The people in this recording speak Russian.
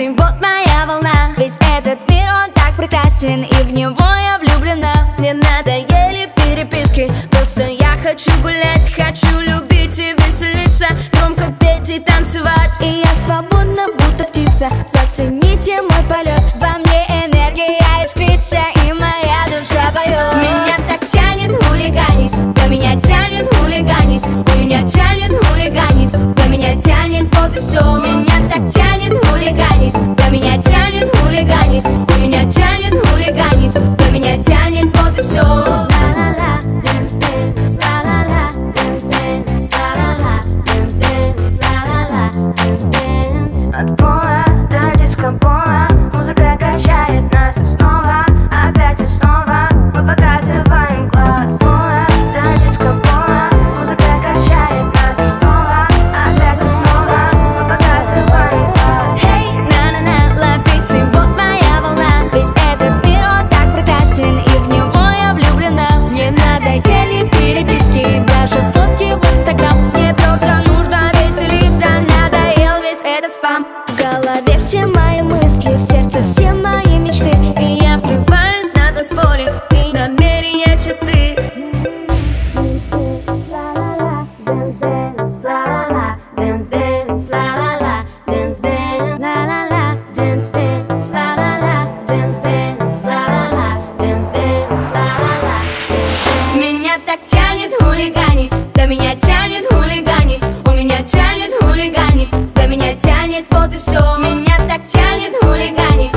ты вот моя волна. Весь этот мир, он так прекрасен, и в него я влюблена. Мне надоели переписки, просто я хочу гулять, хочу любить и веселиться, громко петь и танцевать. И я свободна, будто птица, зацените мой полет. Во мне энергия искрится, и моя душа поет. Меня так тянет хулиганить, да меня тянет хулиганить, у меня тянет хулиганить, да меня тянет, вот и все. Меня так тянет хулиганить, да меня тянет хулиганить, у меня тянет хулиганить, да меня тянет, вот и все. Ла-ла-ла, dance, dance, ла-ла-ла, dance, dance, ла-ла-ла, dance, dance, ла-ла-ла, dance, dance. От пола до диско-пола музыка качает нас, и снова, опять и снова мы показываем класс. Пола до диско-пола музыка качает нас, и снова, опять и снова мы показываем класс. Hey, на-на-на, ловите, вот моя волна. Весь этот мир, он так прекрасен, и в него я влюблена. Мне надоели переписки, даже фотки в Инстаграм. Мне просто нужно веселиться, надоел весь этот спам. В голове все мои мысли, в сердце все мои мечты, и я взрываюсь на танцполе, и намерения чисты. Dance, dance, ла-ла-ла, dance, dance, ла-ла-ла, dance, dance, ла-ла-ла, dance, dance, ла-ла-ла, dance, dance, ла-ла-ла, dance. Меня так тянет хулиганить, да меня тянет хулиганить, у меня тянет хулиганить, да меня тянет, вот и все. Меня так тянет хулиганить,